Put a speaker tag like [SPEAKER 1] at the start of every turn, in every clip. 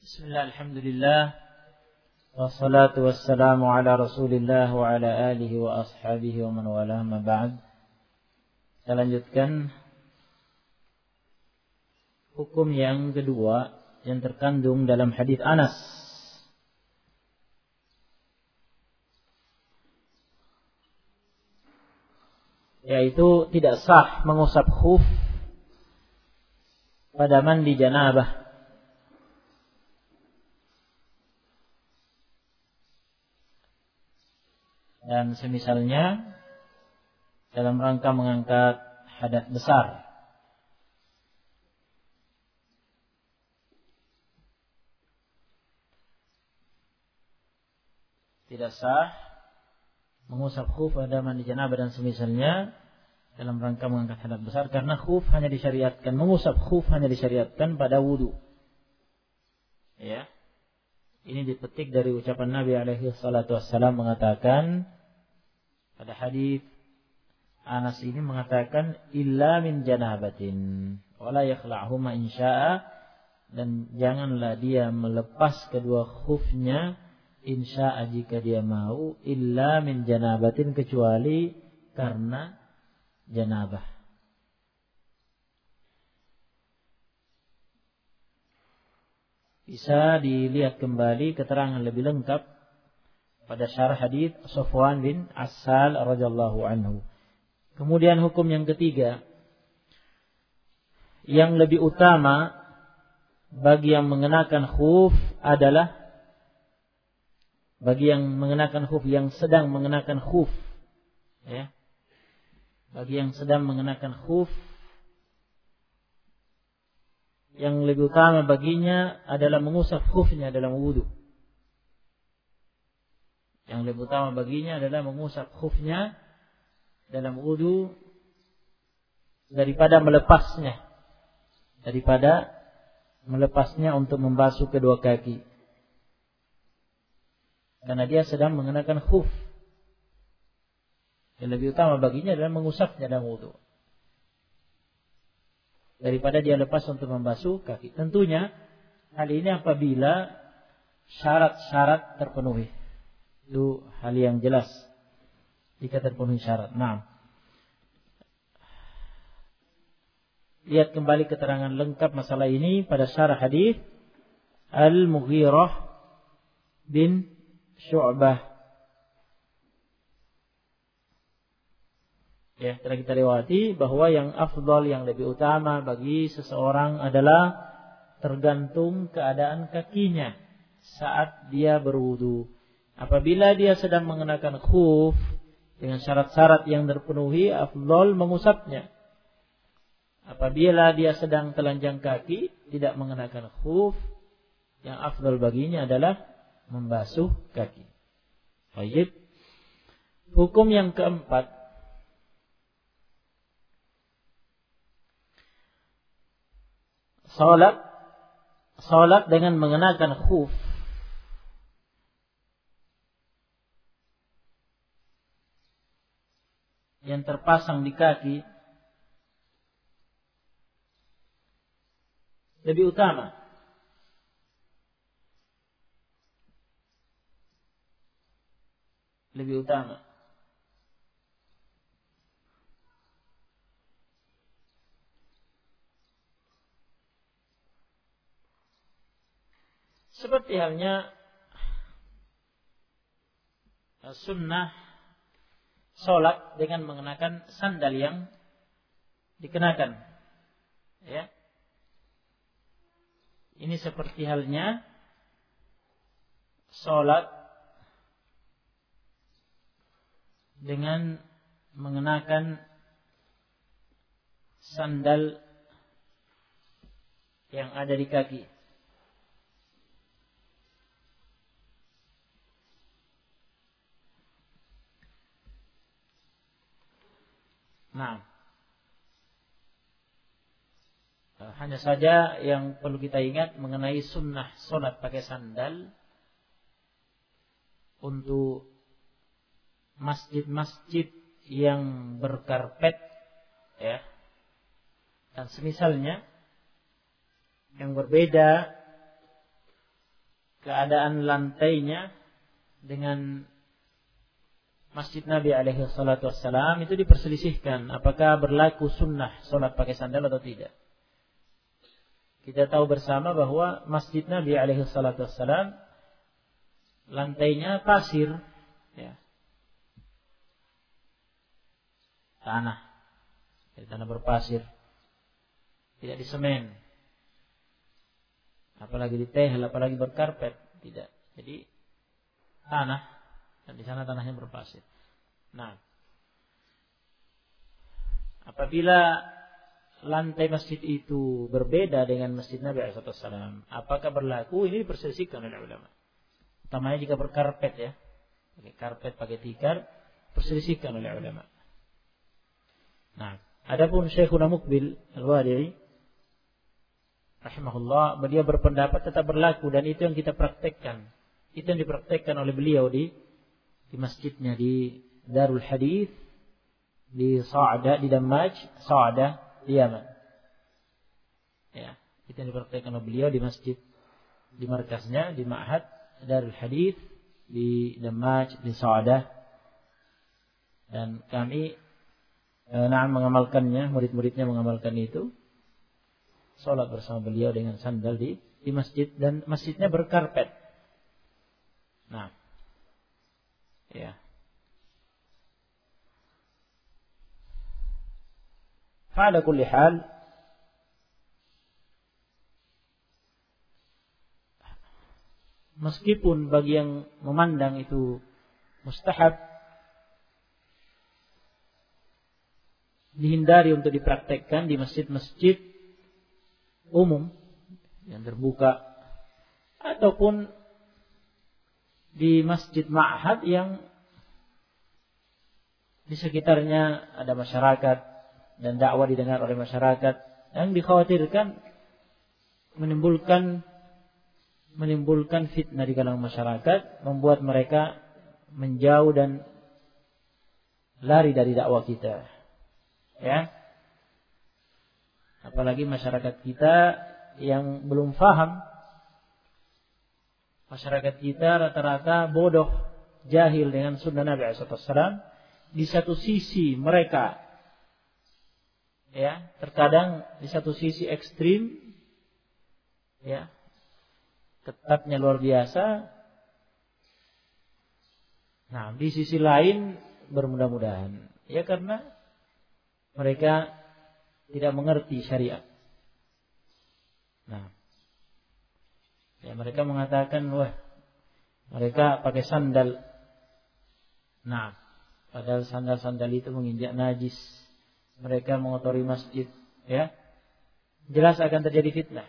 [SPEAKER 1] Bismillah, alhamdulillah, wassalatu wassalamu ala rasulillah wa ala alihi wa ashabihi wa man walah, ma ba'd. Kita lanjutkan hukum yang kedua yang terkandung dalam hadis Anas, yaitu tidak sah mengusap khuf pada mandi janabah. Dan semisalnya dalam rangka mengangkat hadas besar. Tidak sah mengusap khuf pada mandi janabah dan semisalnya dalam rangka mengangkat hadas besar, karena khuf hanya disyariatkan, mengusap khuf hanya disyariatkan pada wudu. Ya. Ini dipetik dari ucapan Nabi alaihi salatu wassalam mengatakan, pada hadis Anas ini mengatakan illa min janabatin wala yakhla'huma insya'a, dan janganlah dia melepas kedua khufnya insya'a jika dia mau, illa min janabatin kecuali karena janabah. Bisa dilihat kembali keterangan lebih lengkap pada syarah hadis Safwan bin Assal radhiyallahu anhu. Kemudian hukum yang ketiga, yang lebih utama bagi yang mengenakan khuf adalah bagi yang mengenakan khuf, yang sedang mengenakan khuf, ya. Bagi yang sedang mengenakan khuf, yang lebih utama baginya adalah mengusap khufnya dalam wudu. Yang lebih utama baginya adalah mengusap khufnya dalam wudu daripada melepasnya. Daripada melepasnya untuk membasuh kedua kaki. Karena dia sedang mengenakan khuf. Yang lebih utama baginya adalah mengusapnya dalam wudu daripada dia lepas untuk membasuh kaki. Tentunya hal ini apabila syarat-syarat terpenuhi. Itu hal yang jelas jika terpenuhi syarat. Nah, lihat kembali keterangan lengkap masalah ini pada syarah hadis Al-Mughirah bin Syu'bah. Ya, telah kita lewati bahwa yang afdal, yang lebih utama bagi seseorang adalah tergantung keadaan kakinya saat dia berwudu. Apabila dia sedang mengenakan khuf dengan syarat-syarat yang terpenuhi, afdal mengusapnya. Apabila dia sedang telanjang kaki, tidak mengenakan khuf, yang afdal baginya adalah membasuh kaki. Baik. Hukum yang keempat, salat dengan mengenakan khuf yang terpasang di kaki lebih utama. Lebih utama. Seperti halnya sunnah sholat dengan mengenakan sandal yang dikenakan, ya. Ini seperti halnya sholat dengan mengenakan sandal yang ada di kaki. Nah, hanya saja yang perlu kita ingat mengenai sunnah sholat pakai sandal untuk masjid-masjid yang berkarpet, ya, dan semisalnya yang berbeda keadaan lantainya dengan Masjid Nabi alaihi salatu wassalam itu diperselisihkan apakah berlaku sunnah sholat pakai sandal atau tidak. Kita tahu bersama bahwa Masjid Nabi alaihi salatu wassalam lantainya pasir, ya. Tanah berpasir, tidak disemen, apalagi ditehel, apalagi berkarpet, tidak. Jadi tanah, dan di sana tanahnya berpasir. Nah, apabila lantai masjid itu berbeda dengan Masjid Nabi SAW, apakah berlaku? Ini diperselisihkan oleh ulama. Utamanya jika berkarpet, ya, pakai karpet, pakai tikar, perselisihkan oleh ulama. Nah, adapun Syekhuna Muqbil Al-Wadi'i rahimahullah, beliau berpendapat tetap berlaku, dan itu yang kita praktekkan. Itu yang dipraktekkan oleh beliau di masjidnya di Darul Hadith di Sa'dah, di Damaj, Sa'dah di Yaman. Ya, itu yang dipraktekkan oleh beliau di masjid, di markasnya di Ma'had Darul Hadith di Damaj, di Sa'dah. Dan kami mengamalkannya, murid-muridnya mengamalkan itu. Salat bersama beliau dengan sandal di masjid, dan masjidnya berkarpet. Nah, ya. Fa'ala kulli hal, meskipun bagi yang memandang itu mustahab, dihindari untuk dipraktekkan di masjid-masjid umum yang terbuka, ataupun di masjid ma'had yang di sekitarnya ada masyarakat dan dakwah didengar oleh masyarakat, yang dikhawatirkan menimbulkan fitnah di kalangan masyarakat, membuat mereka menjauh dan lari dari dakwah kita. Ya. Apalagi masyarakat kita yang belum faham. Masyarakat kita rata-rata bodoh, jahil dengan sunnah Nabi SAW. Di satu sisi mereka, ya, terkadang di satu sisi ekstrim, ya, ketatnya luar biasa. Nah, di sisi lain bermudah-mudahan, ya, karena mereka tidak mengerti syariat. Nah, ya, mereka mengatakan, wah, mereka pakai sandal. Nah, padahal sandal-sandal itu menginjak najis. Mereka mengotori masjid, ya. Jelas akan terjadi fitnah.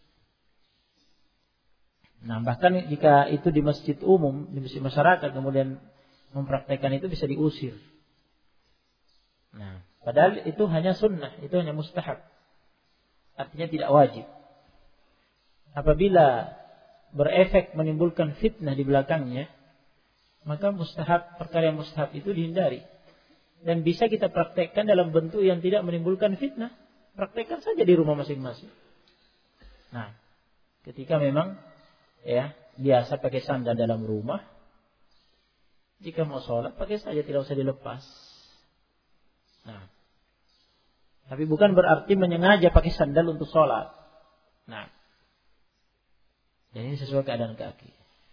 [SPEAKER 1] Nah, bahkan jika itu di masjid umum, di masjid masyarakat, kemudian mempraktekkan itu bisa diusir. Nah, padahal itu hanya sunnah, itu hanya mustahab. Artinya tidak wajib. Apabila berefek menimbulkan fitnah di belakangnya, maka mustahab, perkara yang mustahab itu dihindari. Dan bisa kita praktekkan dalam bentuk yang tidak menimbulkan fitnah. Praktekkan saja di rumah masing-masing. Nah, ketika memang, ya, biasa pakai sandal dalam rumah, jika mau sholat pakai saja, tidak usah dilepas. Nah, tapi bukan berarti menyengaja pakai sandal untuk sholat. Nah, dan ini sesuai keadaan kaki.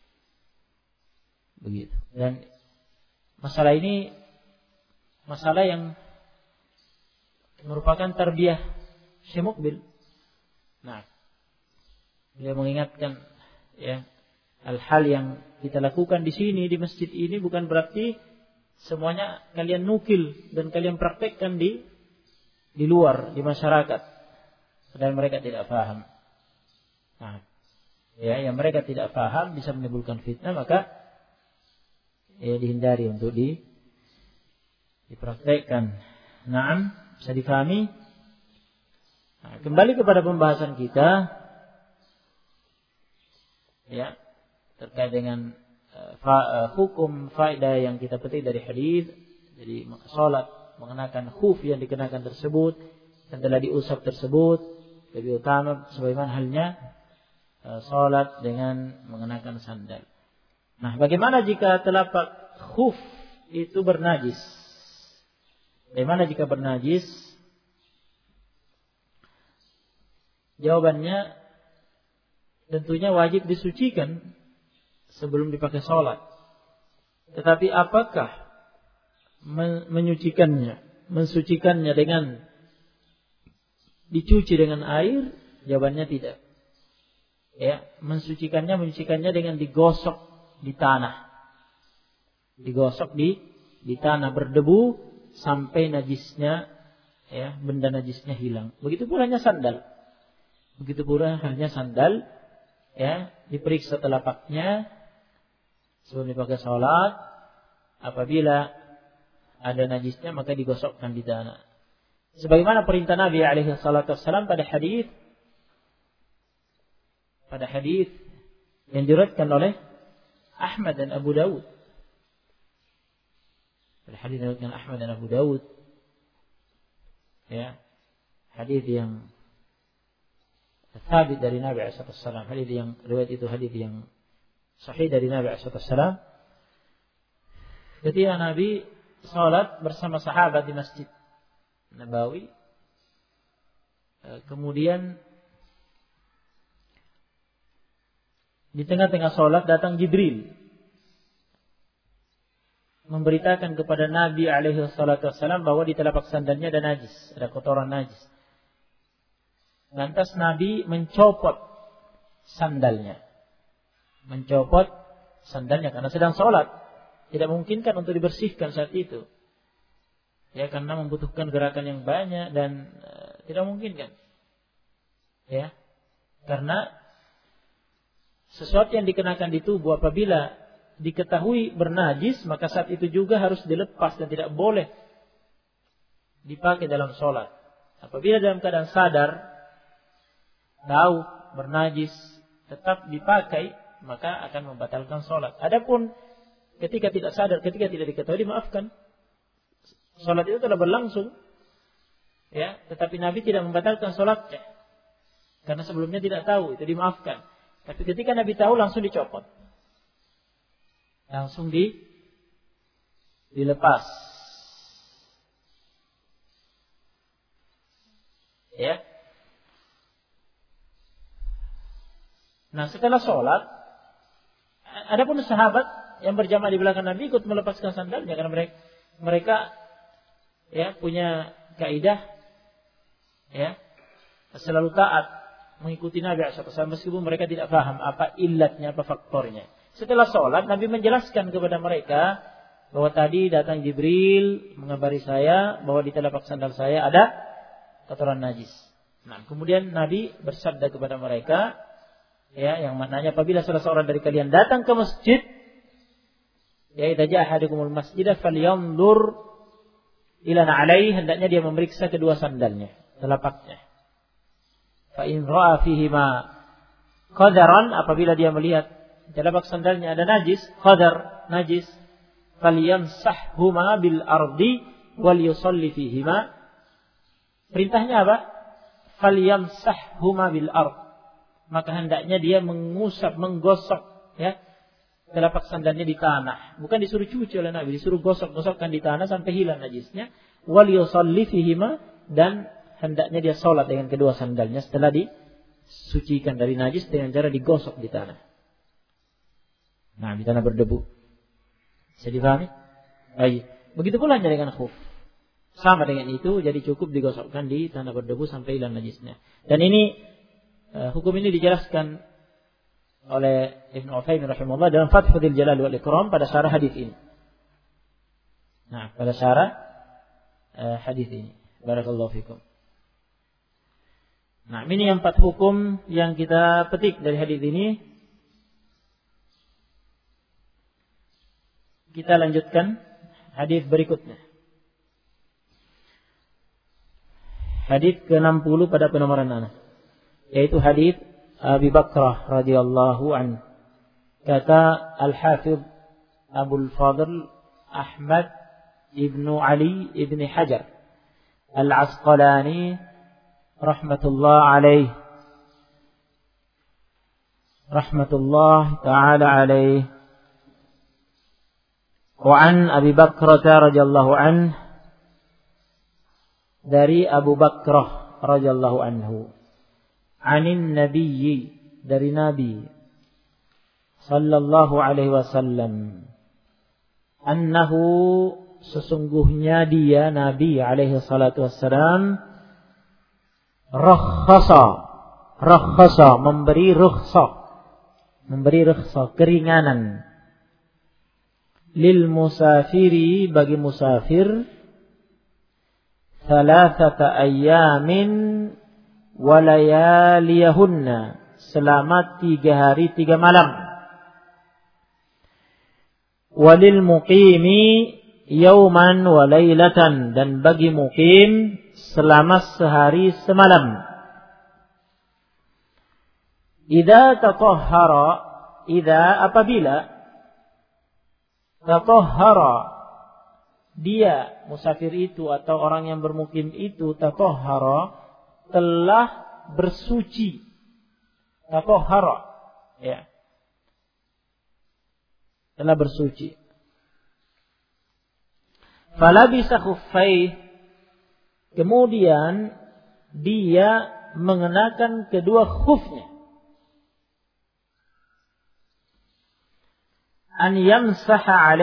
[SPEAKER 1] Begitu. Dan masalah ini masalah yang merupakan tarbiyah Syekh Muqbil. Nah, dia mengingatkan, ya, hal-hal yang kita lakukan di sini, di masjid ini, bukan berarti semuanya kalian nukil dan kalian praktekkan di luar, di masyarakat. Padahal mereka tidak paham. Nah, ya, yang mereka tidak paham bisa menimbulkan fitnah, maka ya dihindari untuk dipraktekkan. Naam, bisa difahami? Nah, kembali kepada pembahasan kita, ya, terkait dengan hukum faedah yang kita petik dari hadis. Jadi salat mengenakan khuf yang dikenakan tersebut dan telah diusap tersebut lebih utama sebagaimana halnya salat dengan mengenakan sandal. Nah, bagaimana jika telapak khuf itu bernajis? Bagaimana jika bernajis? Jawabannya tentunya wajib disucikan sebelum dipakai salat. Tetapi apakah mensucikannya dengan dicuci dengan air? Jawabannya tidak. Ya, menyucikannya dengan digosok di tanah. Digosok di tanah berdebu sampai najisnya, ya, benda najisnya hilang. Begitu pula halnya sandal, ya, diperiksa telapaknya sebelum dipakai salat. Apabila ada najisnya maka digosokkan di tanah. Sebagaimana perintah Nabi alaihi salatu wassalam pada hadis yang diriwayatkan oleh Ahmad dan Abu Dawud. Pada hadis yang diriwayatkan Ahmad dan Abu Dawud, ya, hadis yang sabit dari Nabi alaihi salatu wassalam, hadis yang riwayat itu hadis yang sahih dari Nabi alaihi salatu wassalam. Ketika Nabi salat bersama sahabat di Masjid Nabawi, kemudian di tengah-tengah salat datang Jibril memberitakan kepada Nabi alaihi salatu wassalam bahwa di telapak sandalnya ada najis, ada kotoran najis. Lantas Nabi mencopot sandalnya karena sedang salat. Tidak memungkinkan untuk dibersihkan saat itu. Ya, karena membutuhkan gerakan yang banyak dan tidak memungkinkan. Ya. Karena sesuatu yang dikenakan di tubuh apabila diketahui bernajis, maka saat itu juga harus dilepas dan tidak boleh dipakai dalam sholat. Apabila dalam keadaan sadar, tahu bernajis, tetap dipakai, maka akan membatalkan sholat. Adapun ketika tidak sadar, ketika tidak diketahui, dimaafkan. Salat itu telah berlangsung, ya, tetapi Nabi tidak membatalkan salatnya karena sebelumnya tidak tahu, itu dimaafkan. Tapi ketika Nabi tahu, langsung dicopot, langsung dilepas, ya. Nah, setelah salat, adapun sahabat yang berjamaah di belakang Nabi ikut melepaskan sandalnya karena mereka ya punya kaidah, ya, selalu taat mengikuti Nabi SAW meskipun mereka tidak paham apa illatnya, apa faktornya. Setelah sholat Nabi menjelaskan kepada mereka bahwa tadi datang Jibril mengabari saya bahwa di telapak sandal saya ada kotoran najis. Nah, kemudian Nabi bersabda kepada mereka, ya, yang maknanya apabila salah seorang dari kalian datang ke masjid, ya, idza jaa ahadukumul masjidah falyanzur ila na'alaihi, hendaknya dia memeriksa kedua sandalnya, telapaknya. Fa in ra'a fihi ma qadaran, apabila dia melihat telapak sandalnya ada najis, qadar najis, falyamsahhuma bil ardi wal yusalli fihima. Perintahnya apa? Falyamsahhuma bil ard. Maka hendaknya dia mengusap, menggosok, ya, telapak sandalnya di tanah. Bukan disuruh cuci oleh Nabi, disuruh gosok-gosokkan di tanah sampai hilang najisnya. Wal yusalli fihima, dan hendaknya dia salat dengan kedua sandalnya setelah disucikan dari najis dengan cara digosok di tanah. Nah, di tanah berdebu. Bisa dipahami? Baik. Begitu pula dengan khuf. Sama dengan itu, jadi cukup digosokkan di tanah berdebu sampai hilang najisnya. Dan ini hukum ini dijelaskan oleh Ibnu Utsaimin rahimahullah dalam Fathul Jalal wal Ikram pada syarah hadis ini. Nah, pada syarah hadis ini. Barakallahu fikum. Nah, ini 4 hukum yang kita petik dari hadis ini. Kita lanjutkan hadis berikutnya. Hadis ke-60 pada penomoran anak, yaitu hadis Abi Bakrah radhiyallahu anhu. Kata Al-Hafidh Abul Fadl Ahmad ibnu Ali ibn Hajar Al-Asqalani rahmatullah alaih, rahmatullah taala alaih. Wa an Abi Bakrah radhiyallahu anhu, dari Abu Bakrah radhiyallahu anhu, anin nabiyyi, dari Nabi sallallahu alaihi wasallam, annahu, sesungguhnya dia Nabi alaihi salatu wassalam, rakhasa, memberi rukhsah, keringanan, lil musafiri, bagi musafir, thalathata ayyamin wa layaliyahunna, selama 3 hari 3 malam. Walil muqimi yauman wa lailatan, dan bagi muqim selama sehari semalam. Idza tatahhara, apabila tatahhara, dia musafir itu atau orang yang bermukim itu, tatahhara, telah bersuci. Tatahhara, ya, telah bersuci. Falabisa khuffaih, kemudian dia mengenakan kedua khufnya. An yamsaha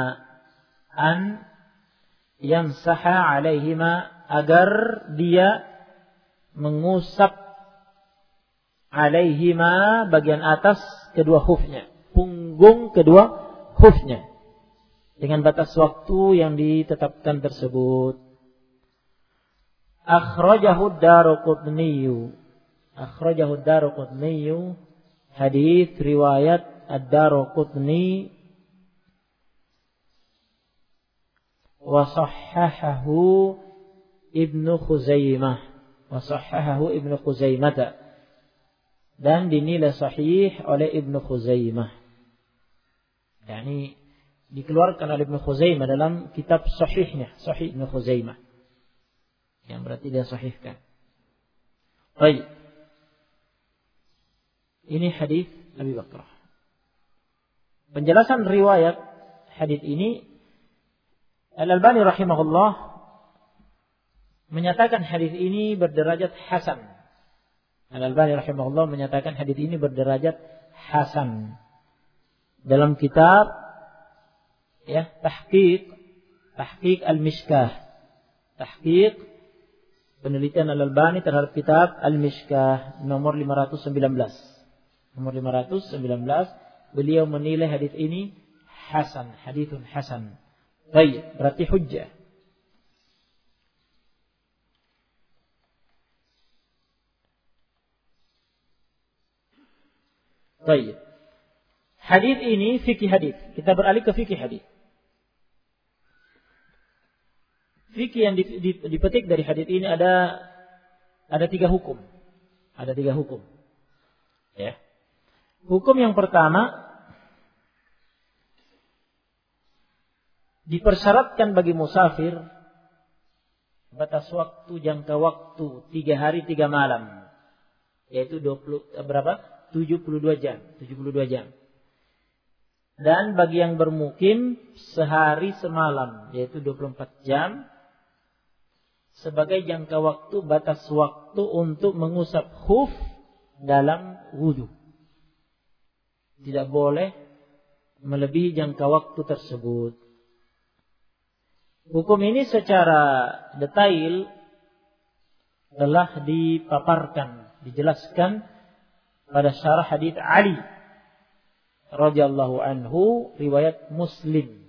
[SPEAKER 1] alaihima, agar dia mengusap alaihima, bagian atas kedua khufnya, punggung kedua khufnya, dengan batas waktu yang ditetapkan tersebut. Akhrajahu ad-Daraqutni, hadis riwayat ad-Daraqutni, wa sahhahahu Ibnu Khuzaimah, dan dinilai sahih oleh Ibnu Khuzaimah. Yani dikeluarkan oleh Ibnu Khuzaimah dalam kitab sahihnya, Sahih Ibnu Khuzaimah, yang berarti dia sahihkan. Baik. Ini hadis Abi Bakrah. Penjelasan riwayat hadis ini, Al-Albani rahimahullah menyatakan hadis ini berderajat hasan. Al-Albani rahimahullah menyatakan hadis ini berderajat hasan dalam kitab, ya, tahqiq Al-Mishkah, tahqiq penelitian Al-Albani terhadap kitab Al-Mishkah nomor 519. Beliau menilai hadis ini hasan, hadithun hasan. Baik, berarti hujjah. Baik. Hadis ini fikih hadis. Kita beralih ke fikih hadis. Fikih yang dipetik dari hadis ini ada 3 hukum. Ada 3 hukum. Ya. Hukum yang pertama, dipersyaratkan bagi musafir batas waktu, jangka waktu 3 hari 3 malam, yaitu 72 jam. Dan bagi yang bermukim sehari semalam, yaitu 24 jam, sebagai jangka waktu, batas waktu untuk mengusap khuf dalam wudu. Tidak boleh melebihi jangka waktu tersebut. Hukum ini secara detail telah dipaparkan, dijelaskan pada syarah hadits Ali radhiyallahu anhu, riwayat Muslim.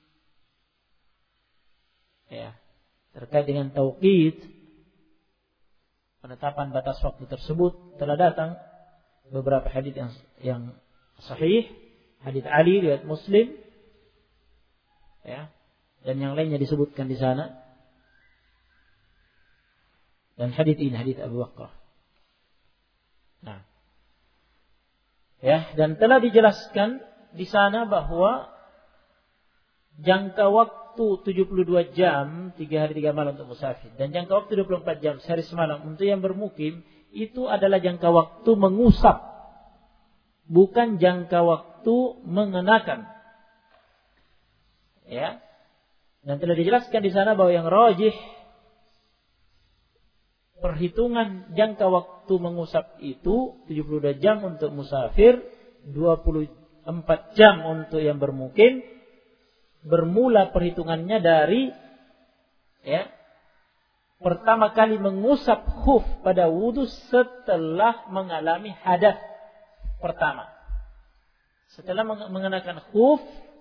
[SPEAKER 1] Ya, terkait dengan tauqid, penetapan batas waktu tersebut, telah datang beberapa hadits yang sahih, hadits Ali riwayat Muslim, ya, dan yang lainnya disebutkan di sana. Dan hadits ini hadits Abu Bakrah. Nah, ya, dan telah dijelaskan di sana bahwa jangka waktu 72 jam 3 hari 3 malam untuk musafir, dan jangka waktu 24 jam sehari semalam untuk yang bermukim, itu adalah jangka waktu mengusap bukan jangka waktu mengenakan. Ya. Dan telah dijelaskan di sana bahwa yang rajih perhitungan jangka waktu mengusap itu 72 jam untuk musafir, 24 jam untuk yang bermukim. Bermula perhitungannya dari pertama kali mengusap khuf pada wudu setelah mengalami hadas pertama. Setelah mengenakan khuf,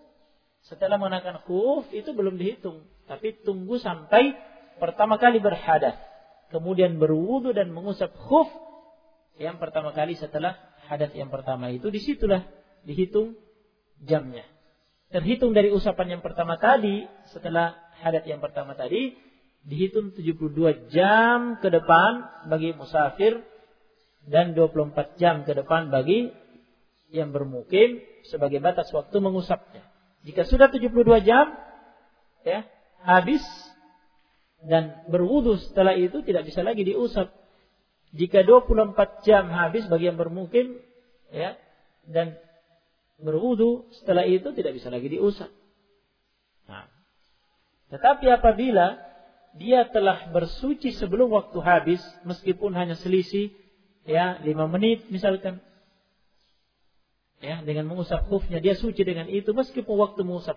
[SPEAKER 1] itu belum dihitung, tapi tunggu sampai pertama kali berhadas, kemudian berwudu dan mengusap khuf yang pertama kali setelah hadas yang pertama itu, disitulah dihitung jamnya. Terhitung dari usapan yang pertama tadi, setelah hadas yang pertama tadi, dihitung 72 jam ke depan bagi musafir dan 24 jam ke depan bagi yang bermukim sebagai batas waktu mengusapnya. Jika sudah 72 jam habis dan berwudu setelah itu tidak bisa lagi diusap. Jika 24 jam habis bagi yang bermukim dan berwudu setelah itu tidak bisa lagi diusap. Nah, tetapi apabila dia telah bersuci sebelum waktu habis, meskipun hanya selisih 5 menit misalkan, dengan mengusap khufnya dia suci dengan itu, meskipun waktu mengusap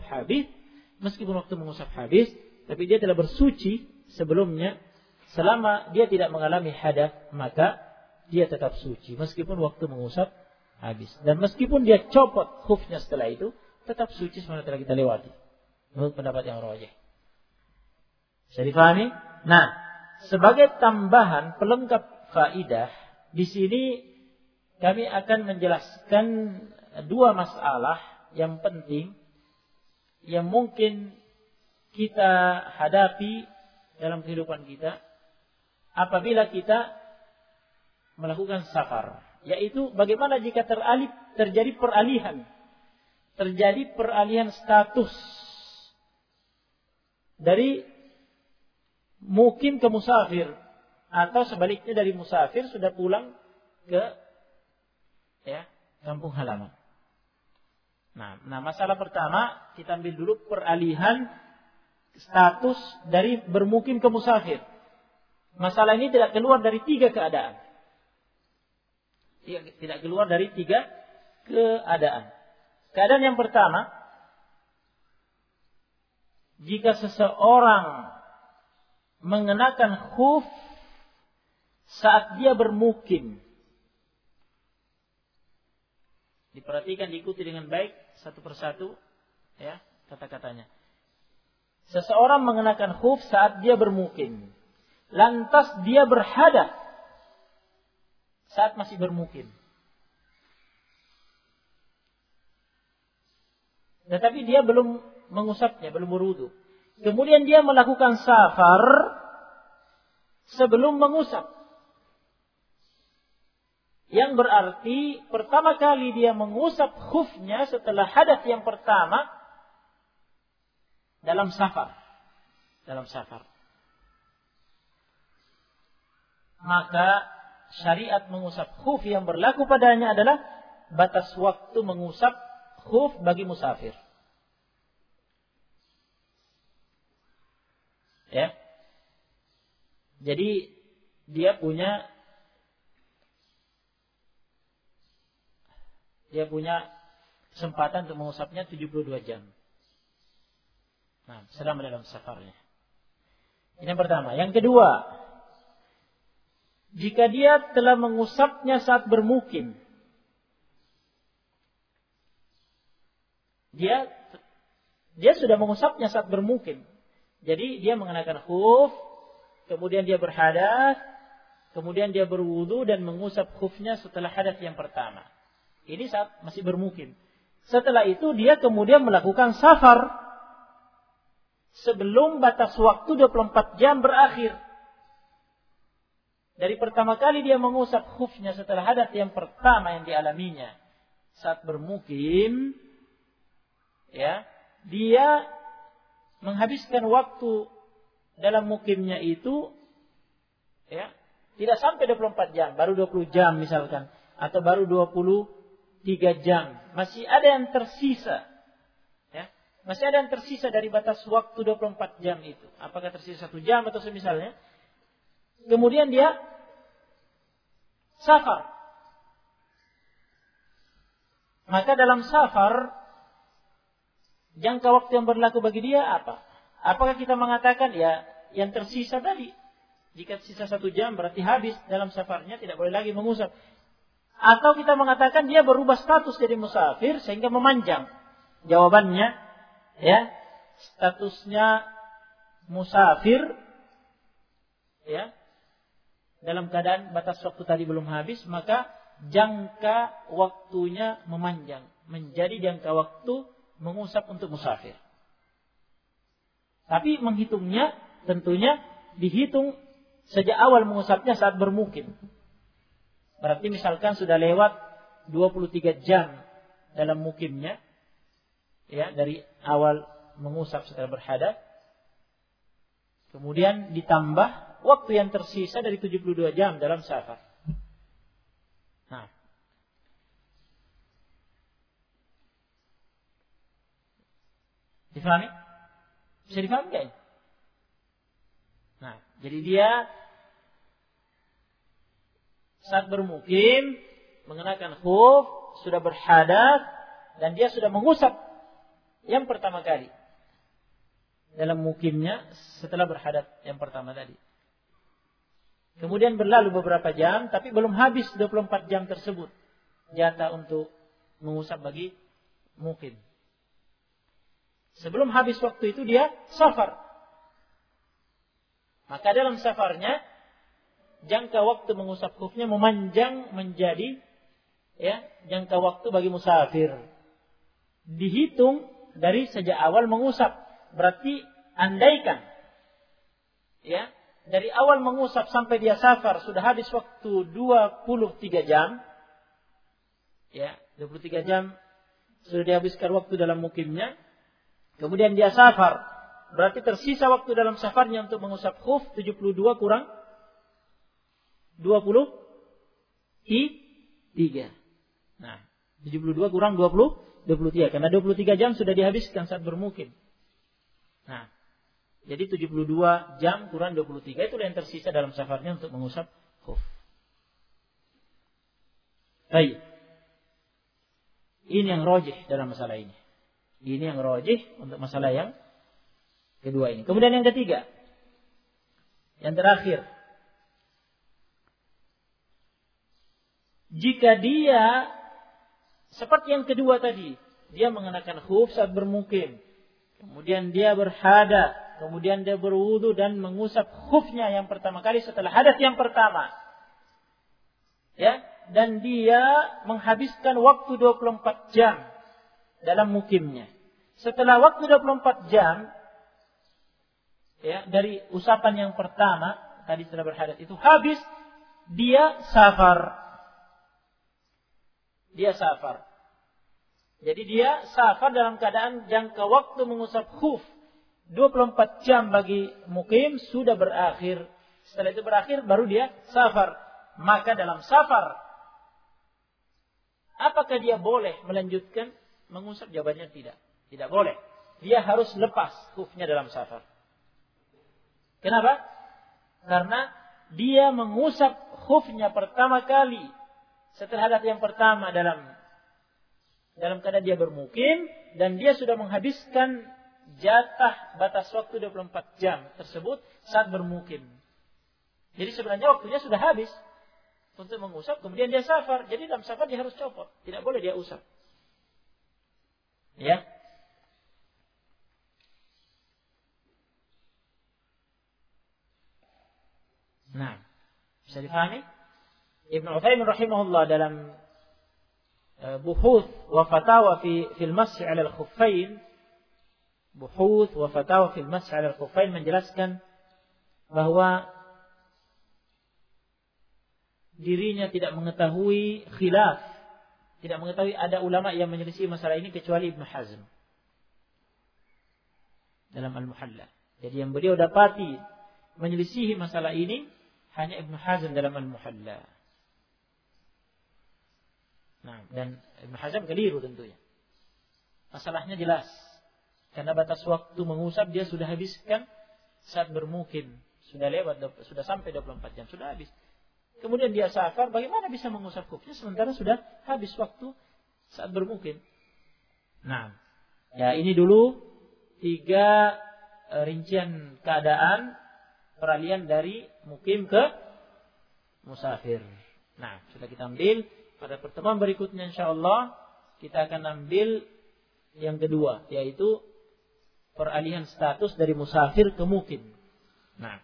[SPEAKER 1] habis, tapi dia telah bersuci sebelumnya, selama dia tidak mengalami hadas, maka dia tetap suci meskipun waktu mengusap habis. Dan meskipun dia copot khufnya setelah itu, tetap suci seperti telah kita lewati. Menurut pendapat yang rajih. Bisa dipahami? Nah, sebagai tambahan pelengkap faidah, di sini kami akan menjelaskan 2 masalah yang penting yang mungkin kita hadapi dalam kehidupan kita apabila kita melakukan safar. Yaitu bagaimana jika terjadi peralihan status dari mukim ke musafir, atau sebaliknya dari musafir sudah pulang ke kampung halaman. Nah, masalah pertama kita ambil dulu peralihan status dari bermukim ke musafir. Masalah ini tidak keluar dari 3 keadaan. Tidak keluar dari 3 keadaan. Keadaan yang pertama, jika seseorang mengenakan khuf saat dia bermukim. Diperhatikan, diikuti dengan baik satu persatu kata-katanya. Seseorang mengenakan khuf saat dia bermukim. Lantas dia berhadas saat masih bermukim. Tetapi dia belum mengusapnya, belum berwudu. Kemudian dia melakukan safar sebelum mengusap. Yang berarti pertama kali dia mengusap khufnya setelah hadas yang pertama dalam safar. Maka syariat mengusap khuf yang berlaku padanya adalah batas waktu mengusap khuf bagi musafir. Jadi dia punya kesempatan untuk mengusapnya 72 jam. Nah, selama dalam safarnya. Ini yang pertama. Yang kedua, jika dia telah mengusapnya saat bermukim, dia sudah mengusapnya saat bermukim. Jadi dia mengenakan khuf, kemudian dia berhadas, kemudian dia berwudu dan mengusap khufnya setelah hadas yang pertama. Ini saat masih bermukim. Setelah itu dia kemudian melakukan safar sebelum batas waktu 24 jam berakhir. Dari pertama kali dia mengusap khufnya setelah hadas yang pertama yang dialaminya saat bermukim, dia menghabiskan waktu dalam mukimnya itu tidak sampai 24 jam, baru 20 jam misalkan, atau baru 23 3 jam. Masih ada yang tersisa. Ya. Masih ada yang tersisa dari batas waktu 24 jam itu. Apakah tersisa 1 jam atau semisalnya. Kemudian dia safar. Maka dalam safar, jangka waktu yang berlaku bagi dia apa? Apakah kita mengatakan ya yang tersisa tadi? Jika sisa 1 jam berarti habis dalam safarnya, tidak boleh lagi mengusap. Atau kita mengatakan dia berubah status jadi musafir sehingga memanjang. Jawabannya, ya, statusnya musafir, ya, dalam keadaan batas waktu tadi belum habis, maka jangka waktunya memanjang menjadi jangka waktu mengusap untuk musafir. Tapi menghitungnya tentunya dihitung sejak awal mengusapnya saat bermukim. Berarti misalkan sudah lewat 23 jam dalam mukimnya, ya, dari awal mengusap setelah berhadas, kemudian ditambah waktu yang tersisa dari 72 jam dalam safar. Nah, difahami? Bisa difahami kan? Nah, jadi dia saat bermukim mengenakan khuf, sudah berhadas dan dia sudah mengusap yang pertama kali dalam mukimnya setelah berhadas yang pertama tadi. Kemudian berlalu beberapa jam, tapi belum habis 24 jam tersebut jatah untuk mengusap bagi mukim. Sebelum habis waktu itu dia safar. Maka dalam safarnya jangka waktu mengusap khufnya memanjang menjadi, ya, jangka waktu bagi musafir. Dihitung dari sejak awal mengusap. Berarti andaikan, ya, dari awal mengusap sampai dia safar sudah habis waktu 23 jam. Ya, 23 jam sudah dihabiskan waktu dalam mukimnya. Kemudian dia safar. Berarti tersisa waktu dalam safarnya untuk mengusap khuf 72 kurang 23. Nah, 72 kurang 23. Karena 23 jam sudah dihabiskan saat bermukim. Nah, jadi 72 jam kurang 23 itulah yang tersisa dalam safarnya untuk mengusap khuf. Baik. Ini yang rajih dalam masalah ini. Ini yang rajih untuk masalah yang kedua ini. Kemudian yang ketiga. Yang terakhir. Jika dia seperti yang kedua tadi, dia mengenakan khuf saat bermukim. Kemudian dia berhadas, kemudian dia berwudu dan mengusap khufnya yang pertama kali setelah hadas yang pertama. Ya, dan dia menghabiskan waktu 24 jam dalam mukimnya. Setelah waktu 24 jam, ya, dari usapan yang pertama tadi setelah berhadas itu habis, dia safar. Dia safar. Jadi dia safar dalam keadaan jangka waktu mengusap khuf 24 jam bagi mukim sudah berakhir. Setelah itu berakhir baru dia safar. Maka dalam safar, apakah dia boleh melanjutkan mengusap? Jawabannya tidak. Tidak boleh. Dia harus lepas khufnya dalam safar. Kenapa? Karena dia mengusap khufnya pertama kali setelah hadas yang pertama dalam keadaan dia bermukim dan dia sudah menghabiskan jatah batas waktu 24 jam tersebut saat bermukim. Jadi sebenarnya waktunya sudah habis untuk mengusap, kemudian dia safar. Jadi dalam safar dia harus copot, tidak boleh dia usap. Ya. Nah, bisa dipahami? Ibnu Utsaimin rahimahullah dalam buhuth wa fatawa fil masih 'ala al-khuffain, buhuth wa fatawa fil masih 'ala al-khuffain menjelaskan bahwa dirinya tidak mengetahui khilaf, tidak mengetahui ada ulama yang menyelisih masalah ini kecuali Ibnu Hazm dalam Al-Muhalla. Jadi yang beliau dapati menyelisihi masalah ini hanya Ibnu Hazm dalam Al-Muhalla. Nah, dan Ibn Hazm keliru tentunya. Masalahnya jelas. Karena batas waktu mengusap dia sudah habiskan saat bermukim. Sudah lewat, sudah sampai 24 jam, sudah habis. Kemudian dia safar, bagaimana bisa mengusap khufnya sementara sudah habis waktu saat bermukim. Nah, ya ini dulu 3 rincian keadaan peralihan dari mukim ke musafir. Nah, sudah kita ambil. Pada pertemuan berikutnya insyaallah kita akan ambil yang kedua, yaitu peralihan status dari musafir ke mukim. Nah,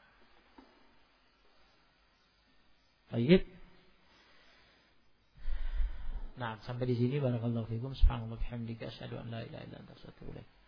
[SPEAKER 1] baik. Nah, sampai di sini barakallahu fikum. Subhanallah bihamdika asyhadu an la ilaha illa anta astaghfiruka wa atubu ilaik.